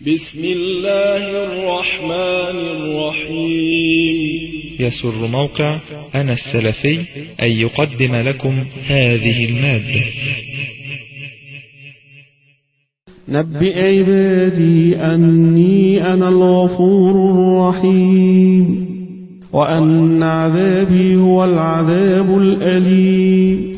بسم الله الرحمن الرحيم. يسر موقع أنا السلفي أن يقدم لكم هذه المادة. نبئ عبادي أني أنا الغفور الرحيم وأن عذابي هو العذاب الأليم.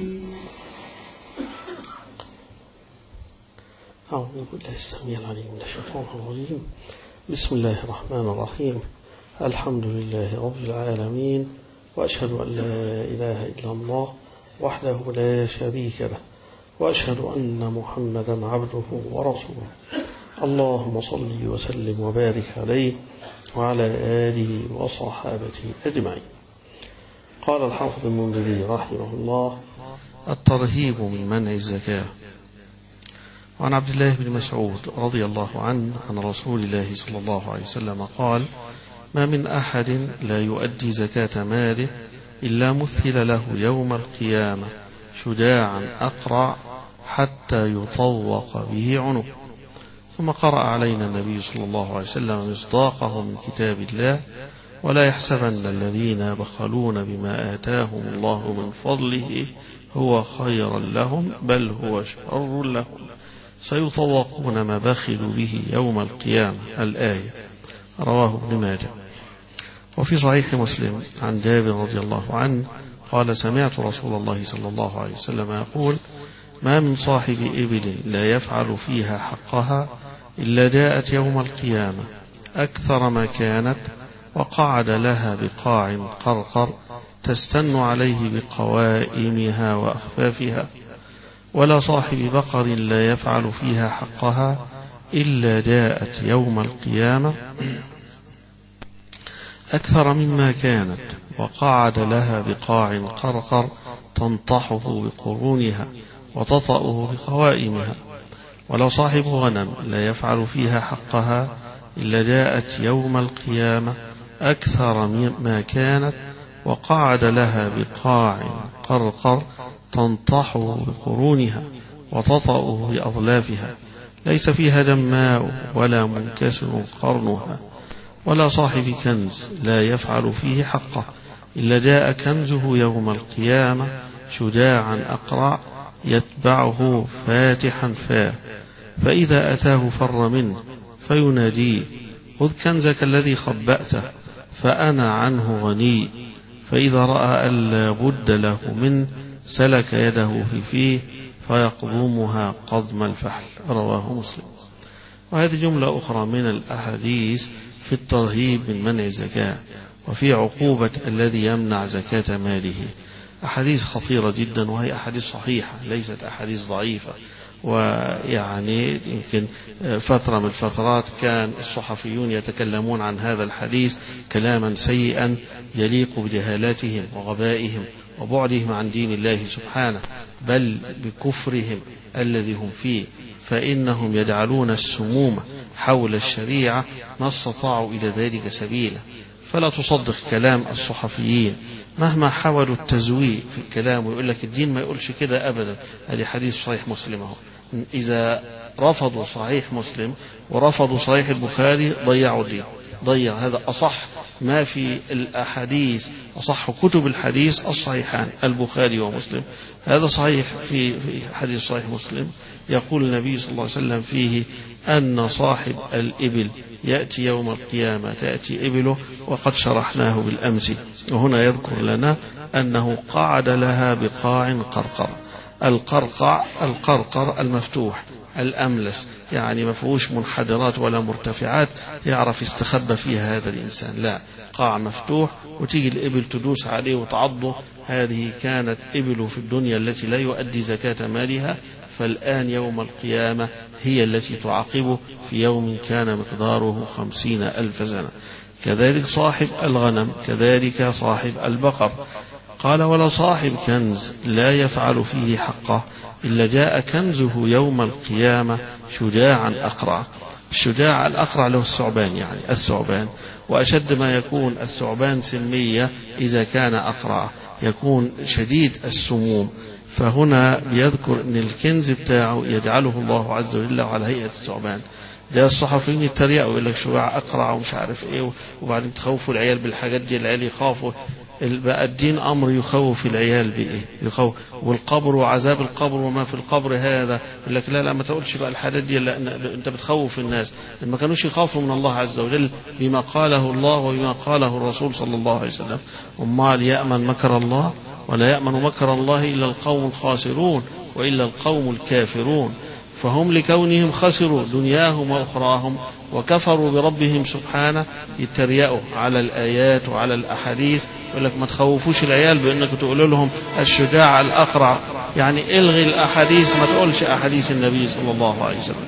أعوذ بالله السميع العليم من الشيطان الرجيم. بسم الله الرحمن الرحيم. الحمد لله رب العالمين، وأشهد أن لا إله إلا الله وحده لا شريك له، وأشهد أن محمدا عبده ورسوله. اللهم صل وسلم وبارك عليه وعلى آله وصحابته أجمعين. قال الحافظ المنذري رحمه الله: الترهيب من منع الزكاة. وعن عبد الله بن مسعود رضي الله عنه عن رسول الله صلى الله عليه وسلم قال: ما من أحد لا يؤدي زكاة ماله إلا مثل له يوم القيامة شجاعا أقرع حتى يطوق به عنقه. ثم قرأ علينا النبي صلى الله عليه وسلم مصداقه من كتاب الله: ولا يحسبن الذين بخلون بما آتاهم الله من فضله هو خيرا لهم بل هو شر لهم سيطوقون ما بخلوا به يوم القيامة. الآية. رواه ابن ماجه. وفي صحيح مسلم عن جابر رضي الله عنه قال: سمعت رسول الله صلى الله عليه وسلم يقول: ما من صاحب إبل لا يفعل فيها حقها إلا جاءت يوم القيامة أكثر ما كانت وقعد لها بقاع قرقر تستن عليه بقوائمها وأخفافها. ولا صاحب بقر لا يفعل فيها حقها إلا جاءت يوم القيامة أكثر مما كانت وقعد لها بقاع قرقر تنطحه بقرونها وتطأه بقوائمها. ولا صاحب غنم لا يفعل فيها حقها إلا جاءت يوم القيامة أكثر مما كانت وقعد لها بقاع قرقر تنطحه بقرونها وتطأه بأظلافها، ليس فيها جماء ولا منكسر قرنها. ولا صاحب كنز لا يفعل فيه حقه إلا جاء كنزه يوم القيامة شجاعا أقرع يتبعه فاتحا فاه، فإذا أتاه فر منه فيناديه: خذ كنزك الذي خبأته فأنا عنه غني. فإذا رأى ألا بد له منه سلك يده في فيه فيقضمها قضم الفحل. رواه مسلم. وهذه جملة أخرى من الأحاديث في الترهيب من منع الزكاة وفي عقوبة الذي يمنع زكاة ماله. أحاديث خطيرة جدا، وهي أحاديث صحيحة ليست أحاديث ضعيفة. ويعني يمكن فترة من الفترات كان الصحفيون يتكلمون عن هذا الحديث كلاما سيئا يليق بجهالاتهم وغبائهم وبعدهم عن دين الله سبحانه، بل بكفرهم الذي هم فيه، فإنهم يجعلون السموم حول الشريعة ما استطاعوا إلى ذلك سبيلا. فلا تصدق كلام الصحفيين مهما حاولوا التزوير في الكلام ويقول لك الدين ما يقولش كده أبدا. هذه حديث صحيح مسلم اهو. إذا رفضوا صحيح مسلم ورفضوا صحيح البخاري ضيعوا الدين. ضيع. هذا أصح ما في الأحاديث، أصح كتب الحديث الصحيحان البخاري ومسلم. هذا صحيح في حديث صحيح مسلم يقول النبي صلى الله عليه وسلم فيه أن صاحب الإبل يأتي يوم القيامة تأتي إبله، وقد شرحناه بالأمس. وهنا يذكر لنا أنه قعد لها بقاع قرقر. القرقر المفتوح الأملس، يعني ما فيهوش منحدرات ولا مرتفعات يعرف يستخبى فيها هذا الإنسان، لا، قاع مفتوح وتيجي الإبل تدوس عليه وتعضه. هذه كانت إبل في الدنيا التي لا يؤدي زكاة مالها، فالآن يوم القيامة هي التي تعاقبه في يوم كان مقداره 50,000 سنة. كذلك صاحب الغنم، كذلك صاحب البقر. قال: ولا صاحب كنز لا يفعل فيه حقه إلا جاء كنزه يوم القيامة شجاعا أقرع. الشجاع الأقرع له الثعبان، يعني الثعبان، وأشد ما يكون الثعبان سمية إذا كان أقرع، يكون شديد السموم. فهنا بيذكر أن الكنز بتاعه يجعله الله عز وجل على هيئة الثعبان، ده الصحفيين يتريقوا يقول لك شجاع أقرع ومش عارف إيه، وبعدين تخوفوا العيال بالحاجات دي، العيال يخافوا. بقى الدين أمر يخوف العيال بإيه؟ يخوف. والقبر وعذاب القبر وما في القبر هذا، يقول لك لا ما تقولش بقى الحاجات دي، لا أنت بتخوف الناس. ما كانوش يخافوا من الله عز وجل بما قاله الله وبما قاله الرسول صلى الله عليه وسلم. أمال يأمن مكر الله؟ ولا يأمن مكر الله إلا القوم الخاسرون وإلا القوم الكافرون. فهم لكونهم خسروا دنياهم وأخراهم وكفروا بربهم سبحانه يتريقوا على الآيات وعلى الأحاديث، يقول لك ما تخوفوش العيال بأنك تقول لهم الشجاع الأقرع. يعني الغي الأحاديث، ما تقولش أحاديث النبي صلى الله عليه وسلم.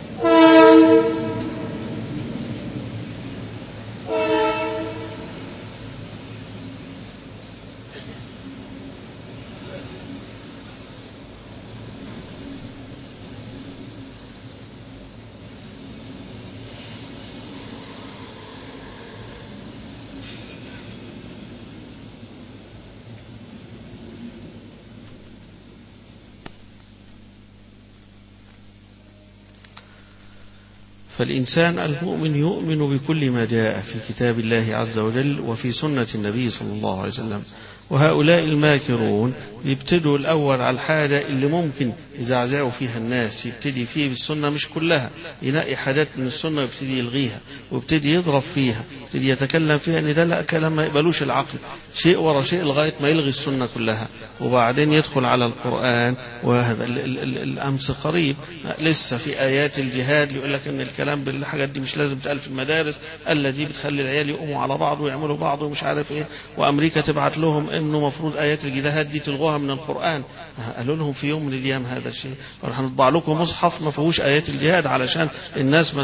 فالإنسان المؤمن يؤمن بكل ما جاء في كتاب الله عز وجل وفي سنة النبي صلى الله عليه وسلم. وهؤلاء الماكرون يبتدوا الأول على الحاجة اللي ممكن يزعزعوا فيها الناس، يبتدي فيه بالسنة مش كلها، ينقي حاجات من السنة ويبتدي يلغيها ويبتدي يضرب فيها، يبتدي يتكلم فيها ان ده لا كلام ما يقبلوش العقل، شيء ورا شيء لغاية ما يلغي السنة كلها، وبعدين يدخل على القرآن. وهذا الأمس قريب لسه في آيات الجهاد يقول لك ان الكلام بالحاجات دي مش لازم تقال في المدارس، التي بتخلي العيال يقوموا على بعض ويعملوا بعض ومش عارف ايه، وأمريكا تبعت لهم انه مفروض آيات الجهاد دي تلغوها من القرآن. قالوا لهم في يوم من الأيام هذا الشيء، هنطبع لكم مصحف ما فيهوش آيات الجهاد علشان الناس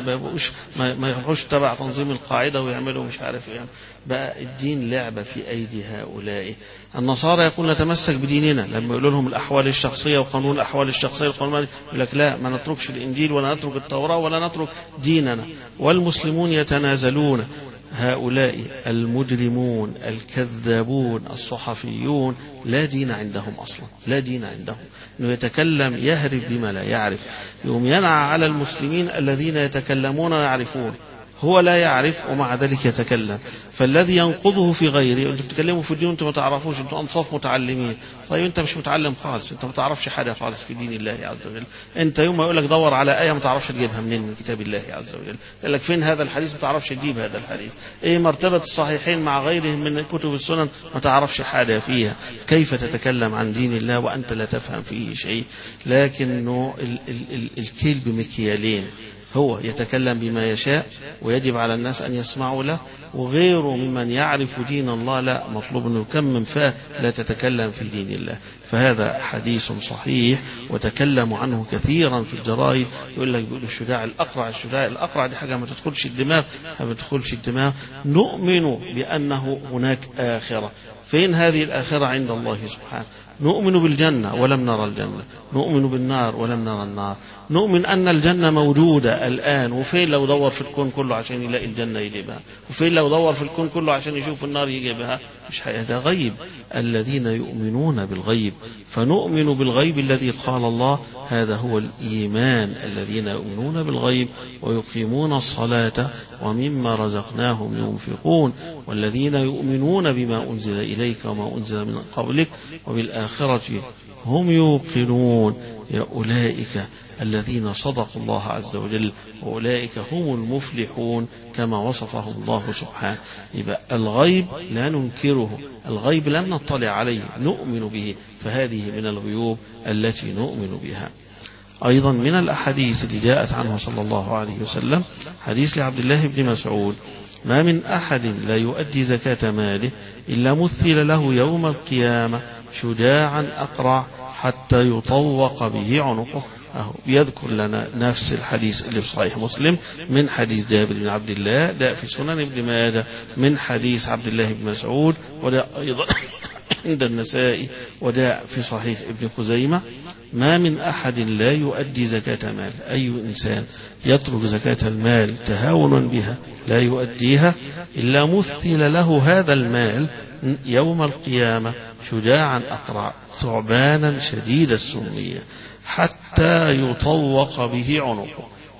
ما يروحوش تبع تنظيم القاعدة ويعملوا مش عارف ايه. بقى الدين لعبة في أيدي هؤلاء. النصارى يقول نتمسك بديننا، لما يقولوا لهم الأحوال الشخصية وقانون الأحوال الشخصية القانون يقول لك لا، ما نتركش الإنجيل ولا نترك التوراة ولا نترك ديننا. والمسلمون يتنازلون. هؤلاء المجرمون الكذابون الصحفيون لا دين عندهم أصلا، لا دين عندهم، إنه يتكلم يهرب بما لا يعرف، يوم ينعى على المسلمين الذين يتكلمون ويعرفون، هو لا يعرف ومع ذلك يتكلم. فالذي ينقضه في غيره، انتم بتتكلموا في الدين وانتم ما تعرفوش، انتم انصاف متعلمين. طيب انت مش متعلم خالص، انت ما تعرفش حاجه خالص في دين الله عز وجل. انت يوم ما يقول لك دور على ايه ما تعرفش تجيبها منين من كتاب الله عز وجل، قال لك فين هذا الحديث ما تعرفش تجيب هذا الحديث، ايه مرتبه الصحيحين مع غيرهم من كتب السنن ما تعرفش حاجه فيها. كيف تتكلم عن دين الله وانت لا تفهم فيه شيء؟ لكنه الكيل بمكيالين، هو يتكلم بما يشاء ويجب على الناس أن يسمعوا له، وغيره ممن يعرف دين الله لا، مطلوب أنه يكمم فاه لا تتكلم في دين الله. فهذا حديث صحيح وتكلموا عنه كثيرا في الجرائد، يقول لك بيقولوا الشجاع الأقرع، الشجاع الأقرع دي حاجة ما تدخلش الدماغ، ما تدخلش الدماغ. نؤمن بأنه هناك آخرة. فين هذه الآخرة عند الله سبحانه؟ نؤمن بالجنة ولم نرى الجنة، نؤمن بالنار ولم نرى النار، نؤمن أن الجنة موجودة الآن، وفين لو دور في الكون كله عشان يلاقي الجنة يجيبها، وفين لو دور في الكون كله عشان يشوف النار يجيبها؟ مش هذا غيب. الذين يؤمنون بالغيب، فنؤمن بالغيب الذي قال الله هذا هو الإيمان. الذين يؤمنون بالغيب ويقيمون الصلاة ومما رزقناهم ينفقون، والذين يؤمنون بما أنزل إليك وما أنزل من قبلك وبالآخرة هم يوقنون. أولئك الذين صدقوا الله عز وجل، وأولئك هم المفلحون كما وصفهم الله سبحانه. يبقى الغيب لا ننكره، الغيب لم نطلع عليه، نؤمن به، فهذه من الغيوب التي نؤمن بها. أيضا من الأحاديث اللي جاءت عنه صلى الله عليه وسلم حديث لعبد الله بن مسعود: ما من أحد لا يؤدي زكاة ماله إلا مثل له يوم القيامة شجاعا أقرع حتى يطوق به عنقه. يذكر لنا نفس الحديث اللي في صحيح مسلم من حديث جابر بن عبد الله، ده في سنن ابن ماجه من حديث عبد الله بن مسعود، وده أيضا عند النسائي، وده في صحيح ابن خزيمة: ما من أحد لا يؤدي زكاة مال، أي إنسان يترك زكاة المال تهاونا بها لا يؤديها، إلا مثل له هذا المال يوم القيامة شجاعا أقرع ثعبانا شديد السمية حتى يطوق به عنقه.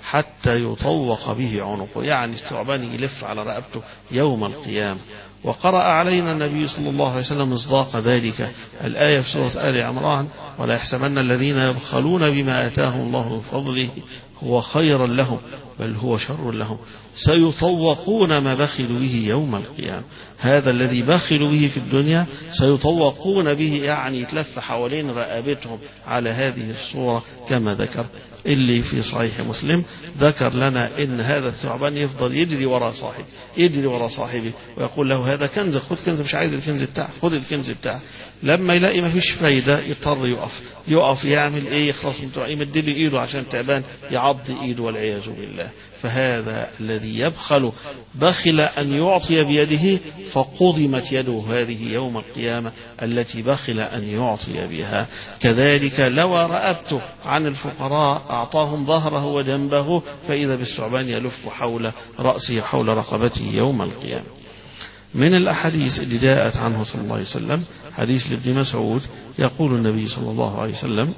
حتى يطوق به عنقه، يعني الثعبان يلف على رقبته يوم القيامة. وقرأ علينا النبي صلى الله عليه وسلم مصداق ذلك الآية في سورة آل عمران: ولا يحسبن الذين يبخلون بما آتاهم الله من فضله هو خيرا لهم بل هو شر لهم سيطوقون ما بخلوا به يوم القيامة. هذا الذي بخلوا به في الدنيا سيطوقون به، يعني يتلف حوالين رقبتهم على هذه الصورة كما ذكر اللي في صحيح مسلم. ذكر لنا إن هذا الثعبان يفضل يجري وراء صاحبه ويقول له: هذا كنزك، خذ كنزك، مش عايز الكنز بتاعك، خذ الكنز بتاعك. لما يلاقي ما فيش فايدة يضطر يقف يعمل ايه؟ يخلص من يمد له ايده عشان تعبان، يعض ايده والعياذ بالله. فهذا الذي يبخل بخل أن يعطي بيده فقضمت يده هذه يوم القيامة التي بخل أن يعطي بها. كذلك لو رأبته عن الفقراء أعطاهم ظهره وجنبه، فإذا بالثعبان يلف حول رأسه حول رقبته يوم القيامة. من الأحاديث اللي جاءت عنه صلى الله عليه وسلم حديث لابن مسعود، يقول النبي صلى الله عليه وسلم: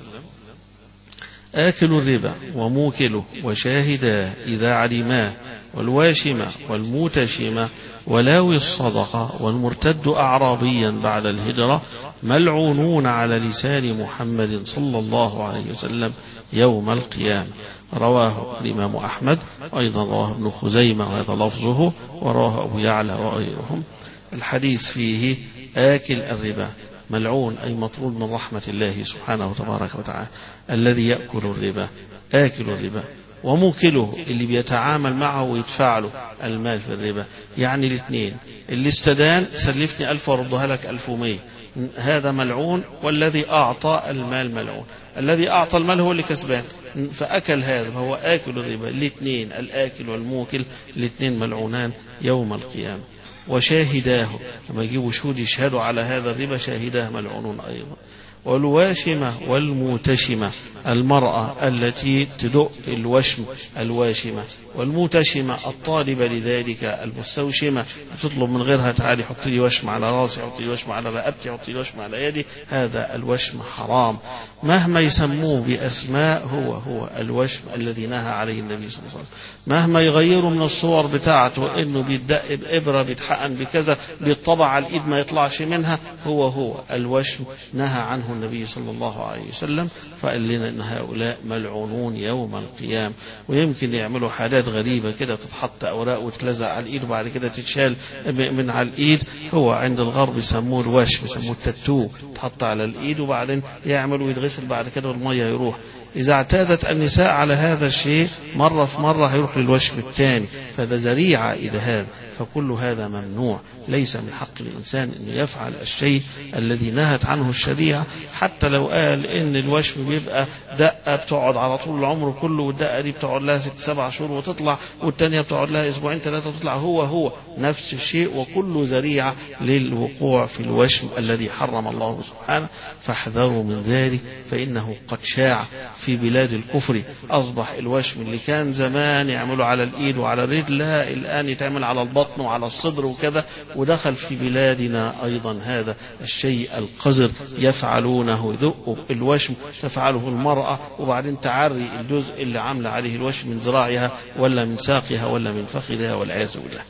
آكل الربا وموكله وشاهدا إذا علما والواشمة والموتشمة ولاوي الصدقة والمرتد أعرابيا بعد الهجرة ملعونون على لسان محمد صلى الله عليه وسلم يوم القيامة. رواه الإمام أحمد، وأيضا رواه ابن خزيمة وهذا لفظه، ورواه أبو يعلى وغيرهم. الحديث فيه آكل الربا ملعون، أي مطرود من رحمة الله سبحانه وتبارك وتعالى. الذي يأكل الربا آكل الربا، وموكله اللي بيتعامل معه ويدفع له المال في الربا، يعني الاثنين. اللي استدان سلفني 1000 وردها لك 1100، هذا ملعون، والذي أعطى المال ملعون. الذي أعطى المال هو اللي كسبان فأكل هذا، فهو آكل الربا. الاثنين الآكل والموكل الاثنين ملعونان يوم القيامة. وشاهداه، لما يجيبوا شهود يشهدوا على هذا الربا شاهداه ملعونون أيضا. والواشمة والموتشمة، المرأة التي تدق الوشم الواشمة، والموتشمة الطالبة لذلك المستوشمة، تطلب من غيرها: تعالي حطي لي وشم على راسي، حطي لي وشم على رقبتي، حطي لي وشم على يدي. هذا الوشم حرام مهما يسموه بأسماء، هو الوشم الذي نهى عليه النبي صلى الله عليه وسلم. مهما يغيروا من الصور بتاعته، انه بيدق بإبرة، بيتحقن بكذا، بيطبع على الإيد ما يطلعش منها، هو الوشم نهى عنه النبي صلى الله عليه وسلم. فقال لنا ان هؤلاء ملعونون يوم القيامة. ويمكن يعملوا حالات غريبة كده، تتحط اوراق وتلزق على الايد وبعد كده تتشال من على الايد. هو عند الغرب يسموه الوشم، يسموه التاتو، تحط على الايد وبعدين يعمل ويتغسل بعد كده والمية يروح. إذا اعتادت النساء على هذا الشيء مرة في مرة هيروح للوشم الثاني، فده ذريعة إلى هذا. فكل هذا ممنوع. ليس من حق الإنسان أن يفعل الشيء الذي نهت عنه الشريعة، حتى لو قال إن الوشم بيبقى دقة بتقعد على طول العمر كله، والدقة دي بتقعد لها 6-7 شهور وتطلع، والتانية بتقعد لها 2-3 وتطلع. هو نفس الشيء، وكل ذريعة للوقوع في الوشم الذي حرم الله سبحانه. فاحذروا من ذلك، فإنه قد شاع في بلاد الكفر. أصبح الوشم اللي كان زمان يعملوا على الإيد وعلى الرجل، لا، الآن يتعمل على البطن وعلى الصدر وكذا. ودخل في بلادنا أيضا هذا الشيء القذر يفعلونه. يدق الوشم تفعله المرأة، وبعدين تعري الجزء اللي عامله عليه الوشم من ذراعها ولا من ساقها ولا من فخذها والعياذ بالله.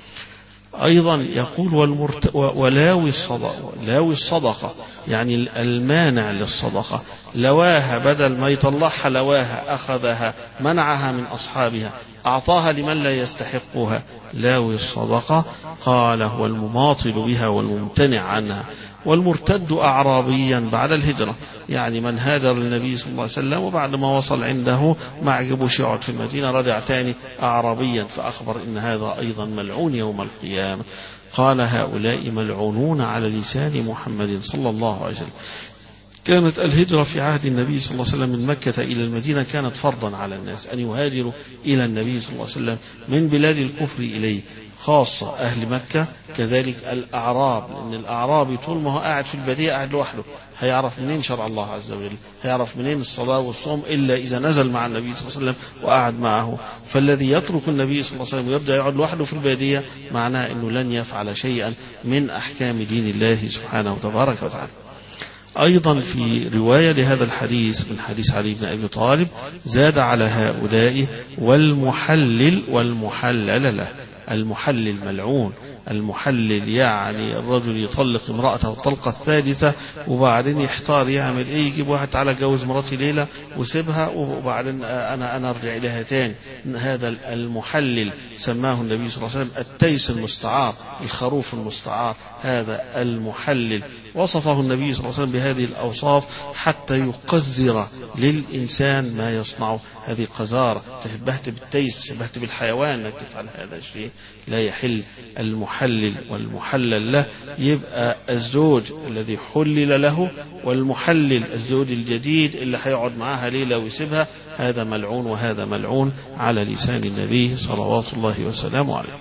أيضا يقول ولاوي الصدقة، يعني المانع للصدقة. لواها، بدل ما يطلعها لواها، أخذها، منعها من أصحابها، أعطاها لمن لا يستحقها. لاوي الصدقة قال هو المماطل بها والممتنع عنها. والمرتد أعرابيا بعد الهجرة، يعني من هاجر للنبي صلى الله عليه وسلم وبعد ما وصل عنده ما عجبوش يقعد في المدينة، رجع تاني أعرابيا، فأخبر إن هذا أيضا ملعون يوم القيامة. قال هؤلاء ملعونون على لسان محمد صلى الله عليه وسلم. كانت الهجرة في عهد النبي صلى الله عليه وسلم من مكة إلى المدينة كانت فرضا على الناس أن يهاجروا إلى النبي صلى الله عليه وسلم من بلاد الكفر إليه، خاصة أهل مكة، كذلك الأعراب. لأن الأعرابي طول ما هو قاعد في البدية قاعد لوحده، هيعرف منين شرع الله عز وجل؟ هيعرف منين الصلاة والصوم إلا إذا نزل مع النبي صلى الله عليه وسلم وقعد معه. فالذي يترك النبي صلى الله عليه وسلم ويرجع يقعد لوحده في البادية معناه أنه لن يفعل شيئا من أحكام دين الله سبحانه وتبارك وتعالى. أيضا في رواية لهذا الحديث من حديث علي بن أبي طالب زاد على هؤلاء والمحلل والمحلل له. المحلل ملعون، المحلل يعني الرجل يطلق امرأته الطلقة الثالثة وبعدين يحتار يعمل ايه، يجيب واحد تعالى جوز مراتي ليلة وسيبها وبعدين انا ارجع اليها تاني. هذا المحلل سماه النبي صلى الله عليه وسلم التيس المستعار، الخروف المستعار، هذا المحلل. وصفه النبي صلى الله عليه وسلم بهذه الأوصاف حتى يقذر للإنسان ما يصنعه. هذه قذارة، تشبهت بالتيس، تشبهت بالحيوان انك تفعل هذا الشيء، لا يحل. المحلل والمحلل له يبقى الزوج الذي حلل له، والمحلل الزوج الجديد اللي هيقعد معاها ليلة ويسيبها، هذا ملعون وهذا ملعون على لسان النبي صلوات الله وسلامه عليه.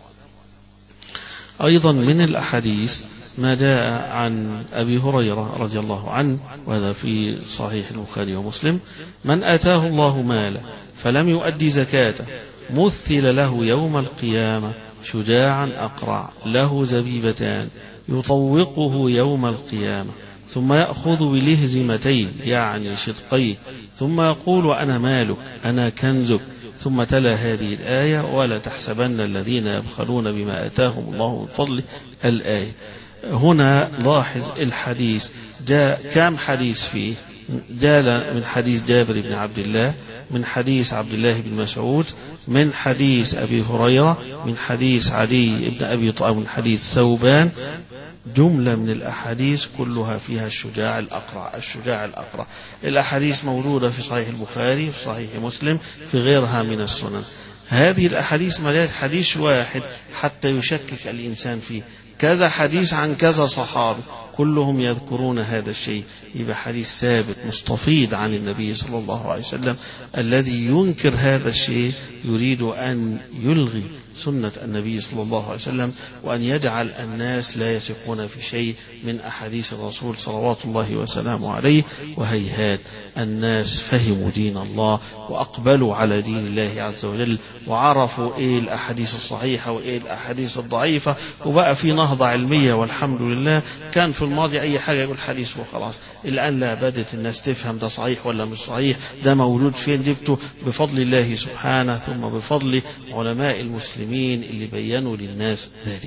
أيضا من الأحاديث ما جاء عن أبي هريرة رضي الله عنه، وهذا في صحيح البخاري ومسلم: من آتاه الله مالا فلم يؤدي زكاته مثل له يوم القيامة شجاعا أقرع له زبيبتان يطوقه يوم القيامة ثم يأخذ بلهزمتيه يعني شدقيه ثم يقول أنا مالك أنا كنزك، ثم تلا هذه الآية: ولا تحسبن الذين يبخلون بما آتاهم الله من فضله. الآية هنا لاحظ الحديث جاء كم حديث فيه؟ جاء من حديث جابر بن عبد الله، من حديث عبد الله بن مسعود، من حديث أبي هريرة، من حديث علي بن أبي طالب، من حديث ثوبان. جملة من الأحاديث كلها فيها الشجاع الأقرع. الشجاع الأقرع الأحاديث موجودة في صحيح البخاري، في صحيح مسلم، في غيرها من السنن. هذه الأحاديث مليت حديث واحد حتى يشكك الإنسان فيه، كذا حديث عن كذا صحابي كلهم يذكرون هذا الشيء، يبقى حديث ثابت مستفيض عن النبي صلى الله عليه وسلم. الذي ينكر هذا الشيء يريد أن يلغي سنة النبي صلى الله عليه وسلم، وأن يجعل الناس لا يثقون في شيء من أحاديث الرسول صلوات الله وسلامه عليه. وهيهات، الناس فهموا دين الله وأقبلوا على دين الله عز وجل، وعرفوا إيه الأحاديث الصحيحة وإيه الأحاديث الضعيفة، وبقى في نهضة علمية والحمد لله. كان في الماضي أي حاجة يقول حديث وخلاص، الآن لا، بدت الناس تفهم ده صحيح ولا مش صحيح، ده موجود فين، جبته بفضل الله سبحانه ثم بفضل علماء المسلمين اللي بيّنوا للناس ذلك.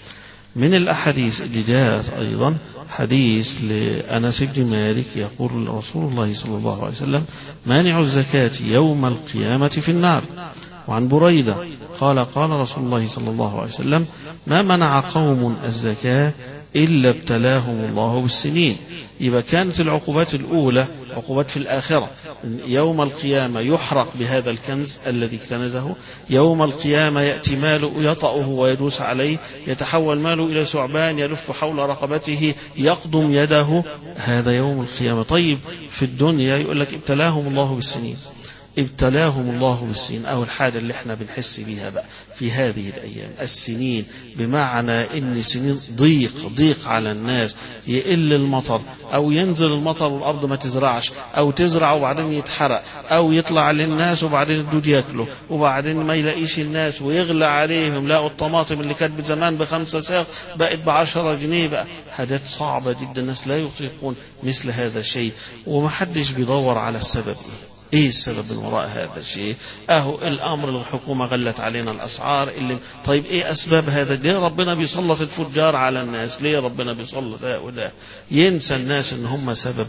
من الأحاديث اللي جاءت أيضا حديث لأنس بن مالك يقول رسول الله صلى الله عليه وسلم: مانع الزكاة يوم القيامة في النار. وعن بريدة قال: قال رسول الله صلى الله عليه وسلم: ما منع قوم الزكاة إلا ابتلاهم الله بالسنين. يبقى كانت العقوبات الأولى عقوبات في الآخرة، يوم القيامة يحرق بهذا الكنز الذي اكتنزه، يوم القيامة يأتي ماله يطأه ويدوس عليه، يتحول ماله إلى ثعبان يلف حول رقبته يقضم يده، هذا يوم القيامة. طيب في الدنيا يقول لك ابتلاهم الله بالسنين، ابتلاهم الله بالسنين، أو الحاجة اللي احنا بنحس بيها بقى في هذه الأيام السنين، بمعنى إن سنين ضيق على الناس، يقل المطر أو ينزل المطر والأرض ما تزرعش، أو تزرع وبعدين يتحرق، أو يطلع للناس وبعدين الدود يأكله، وبعدين ما يلاقيش الناس ويغلى عليهم، لاقوا الطماطم اللي كانت زمان ب5 ساغ بقت ب10 جنيه بقى. حاجات صعبة جدا، الناس لا يطيقون مثل هذا الشيء، ومحدش بيدور على السبب ايه السبب من وراء هذا الشيء. اهو الامر الحكومة غلت علينا الاسعار اللي طيب ايه اسباب هذا؟ ليه ربنا بيسلط الفجار على الناس؟ ليه ربنا بيسلط هؤلاء؟ ينسى الناس ان هم سبب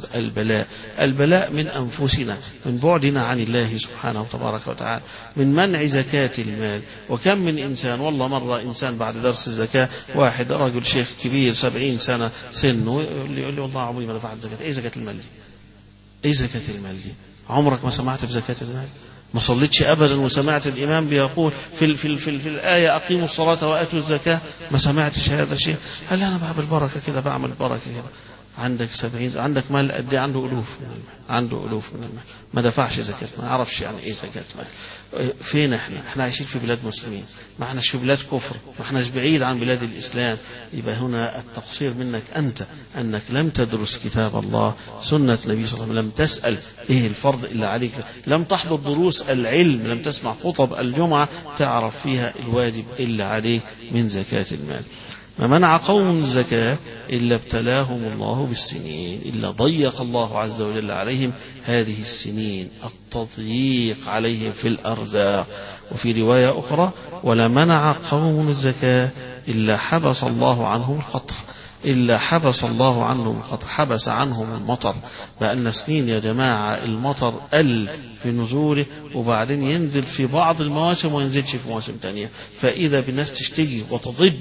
البلاء من انفسنا، من بعدنا عن الله سبحانه وتبارك وتعالى، من منع زكاة المال. وكم من انسان، والله مرة انسان بعد درس الزكاة، واحد رجل شيخ كبير 70 سنة سنه، يقول لي والله عمري ما دفعت زكاة. ايه زكاة المال دي؟ ايه زكاة المال دي؟ عمرك ما سمعت في زكاة المال؟ ما صليتش أبدا وسمعت الإمام بيقول في الآية أقيموا الصلاة وآتوا الزكاة؟ ما سمعتش هذا الشيء؟ هل أنا بعمل بركة كده، بعمل بركة كده؟ عندك 70، عندك مال قد ايه؟ عنده ألوف من المال، عنده ألوف من المال، ما دفعش زكاة، ما يعرفش يعني إيه زكاة مال. فين احنا عايشين في بلاد مسلمين، ما احناش في بلاد كفر، ما احناش بعيد عن بلاد الإسلام. يبقى هنا التقصير منك أنت، أنك لم تدرس كتاب الله، سنة النبي صلى الله عليه وسلم، لم تسأل إيه الفرض إلا عليك، لم تحضر دروس العلم، لم تسمع خطب الجمعة تعرف فيها الواجب إلا عليك من زكاة المال. ما منع قوم الزكاة إلا ابتلاهم الله بالسنين، إلا ضيق الله عز وجل عليهم هذه السنين، التضييق عليهم في الأرزاق. وفي رواية أخرى: ولا منع قوم الزكاة إلا حبس الله عنهم القطر، إلا حبس الله عنهم القطر، حبس عنهم المطر. بقالنا سنين يا جماعة المطر قل في نزوله، وبعدين ينزل في بعض المواسم وينزلش في مواسم تانية، فإذا بالناس تشتكي وتضج.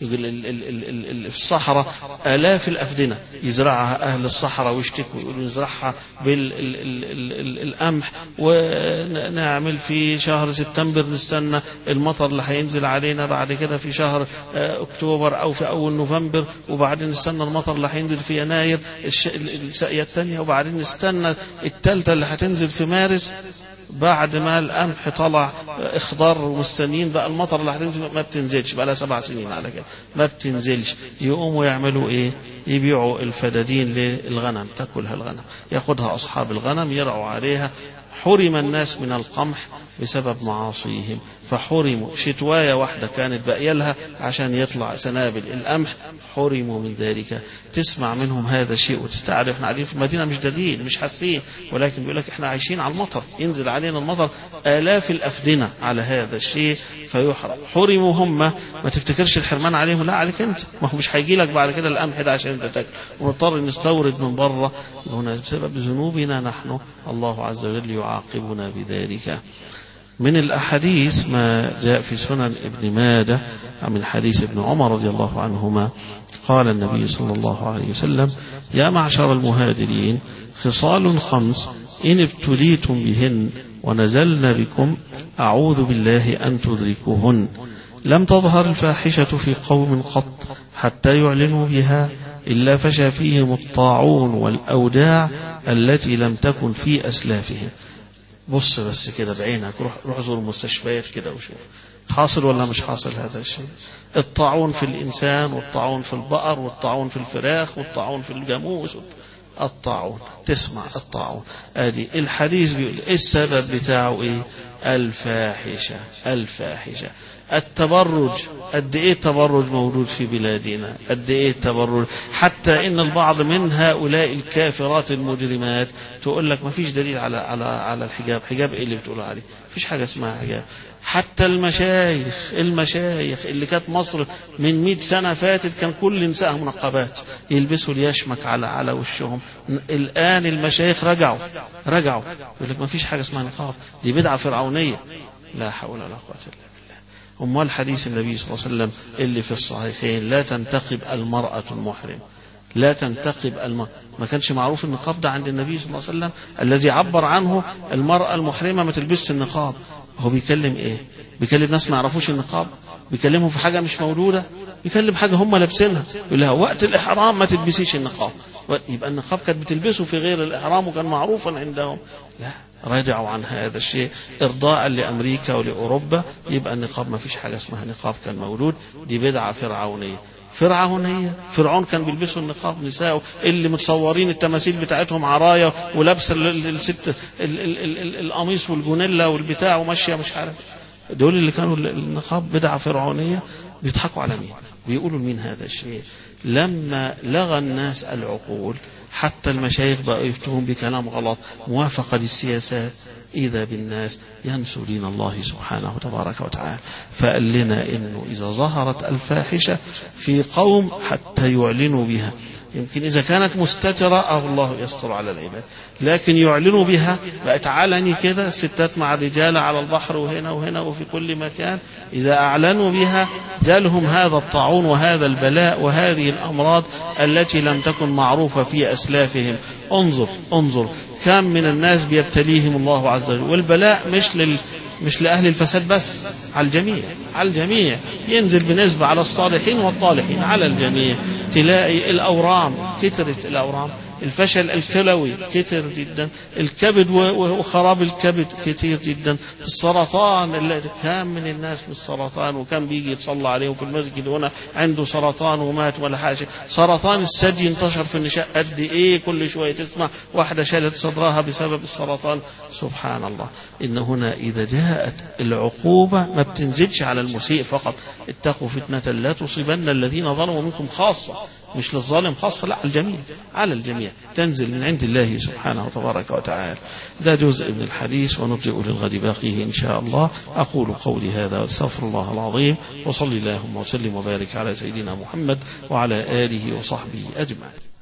في الصحراء آلاف الأفدنة يزرعها أهل الصحراء ويشتكوا، يقولوا نزرعها بالقمح ونعمل في شهر سبتمبر، نستنى المطر اللي هينزل علينا بعد كده في شهر أكتوبر أو في أول نوفمبر، وبعدين نستنى المطر اللي هينزل في يناير السقية الثانية، وبعدين نستنى الثالثة اللي هتنزل في مارس. بعد ما القمح طلع اخضر ومستنيين بقى المطر اللي هتنزل، ما بتنزلش، بقى لها 7 سنين على كده ما بتنزلش. يقوموا يعملوا ايه؟ يبيعوا الفدادين للغنم، تاكلها الغنم، ياخدها اصحاب الغنم يرعوا عليها. حرم الناس من القمح بسبب معاصيهم، فحرموا. شتواية واحدة كانت باقيه لها عشان يطلع سنابل القمح، حرموا من ذلك. تسمع منهم هذا الشيء وتستعرف. احنا قاعدين في المدينة مش دليل، مش حاسين، ولكن بيقول لك احنا عايشين على المطر، ينزل علينا المطر آلاف الأفدنة على هذا الشيء فيحرم. حرموا هم، ما تفتكرش الحرمان عليهم، لا عليك انت، ما هو مش هيجي لك بعد كده القمح ده عشان انت تاكل، ونضطر نستورد من بره. هنا بسبب ذنوبنا نحن، الله عز وجل يعاقبنا بذلك. من الأحاديث ما جاء في سنن ابن ماجه من حديث ابن عمر رضي الله عنهما قال النبي صلى الله عليه وسلم: يا معشر المهاجرين، خصال 5 إن ابتليتم بهن ونزلن بكم أعوذ بالله أن تدركوهن. لم تظهر الفاحشة في قوم قط حتى يعلنوا بها إلا فشى فيهم الطاعون والأوداع التي لم تكن في أسلافهم. بص بس كده بعينك، روح زور المستشفيات كده وشوف حاصل ولا مش حاصل هذا الشيء. الطاعون في الإنسان، والطاعون في البقر، والطاعون في الفراخ، والطاعون في الجاموس. الطاعون، تسمع الطاعون. ادي الحديث بيقول ايه السبب بتاعه؟ ايه؟ الفاحشة. الفاحشة، التبرج. قد ايه التبرج موجود في بلادنا، قد ايه التبرج، حتى ان البعض من هؤلاء الكافرات المجرمات تقول لك ما فيش دليل على الحجاب. حجاب ايه اللي بتقولوا عليه؟ فيش حاجة اسمها حجاب. حتى المشايخ اللي كانت مصر من 100 سنة فاتت كان كل نساء منقبات يلبسوا اليشمك على وشهم. الآن المشايخ رجعوا يقول لك ما فيش حاجة اسمها نقاب، دي بدعة فرعونية. لا حول ولا قوة إلا بالله. أمال حديث النبي صلى الله عليه وسلم اللي في الصحيحين: لا تنتقب المرأة المحرم، لا تنتقب المرأة. ما كانش معروف النقاب ده عند النبي صلى الله عليه وسلم الذي عبر عنه المرأة المحرمة ما تلبسش النقاب. هو بيكلم ايه؟ بيكلم ناس ما يعرفوش النقاب، بيكلمهم في حاجة مش موجودة، بيكلم حاجة هم لابسينها، يقول لها وقت الإحرام ما تلبسيش النقاب. يبقى النقاب كانت بتلبسه في غير الإحرام وكان معروفا عندهم. لا، رجعوا عن هذا الشيء إرضاء لأمريكا ولأوروبا. يبقى النقاب ما فيش حاجة اسمها نقاب كان موجود، دي بدعة فرعونية. فرعون كان بيلبسوا النقاب نساء اللي متصورين التماثيل بتاعتهم عرايا ولابس الست القميص والجونيلا والبتاع وماشيه مش عارف. دول اللي كانوا النقاب بدعة فرعونية. بيضحكوا على مين؟ بيقولوا لمين هذا الشيء؟ لما لغى الناس العقول حتى المشايخ بقوا يفتون بكلام غلط موافقة للسياسات، إذا بالناس ينسوا دين الله سبحانه تبارك وتعالى. فقال لنا إنه إذا ظهرت الفاحشة في قوم حتى يعلنوا بها، يمكن إذا كانت مستترة الله يستر على العباد، لكن يعلنوا بها بقت علني كده، الستات مع الرجال على البحر وهنا وفي كل مكان. إذا أعلنوا بها جالهم هذا الطاعون وهذا البلاء وهذه الأمراض التي لم تكن معروفة في أسلافهم. انظر كم من الناس بيبتليهم الله عز وجل، والبلاء مش لأهل الفساد بس، على الجميع ينزل بنسبة على الصالحين والطالحين، على الجميع. تلاقي الأورام، كثرة الأورام. الفشل الكلوي كتير جدا، الكبد وخراب الكبد كتير جدا، السرطان اللي كان من الناس بالسرطان وكان بيجي يتصلى عليهم في المسجد هنا عنده سرطان ومات ولا حاجة. سرطان الثدي انتشر في النساء قد ايه، كل شوية تسمع واحدة شالت صدرها بسبب السرطان. سبحان الله. إن هنا إذا جاءت العقوبة ما بتنزلش على المسيء فقط، اتقوا فتنة لا تصيبن الذين ظلموا منكم خاصة، مش للظالم خاصة، لا الجميع، على الجميع، تنزل من عند الله سبحانه وتبارك وتعالى. ده جزء من الحديث، ونرجع للغد باقيه إن شاء الله. أقول قولي هذا واستغفر الله العظيم، وصلي اللهم وسلم وبارك على سيدنا محمد وعلى آله وصحبه أجمعين.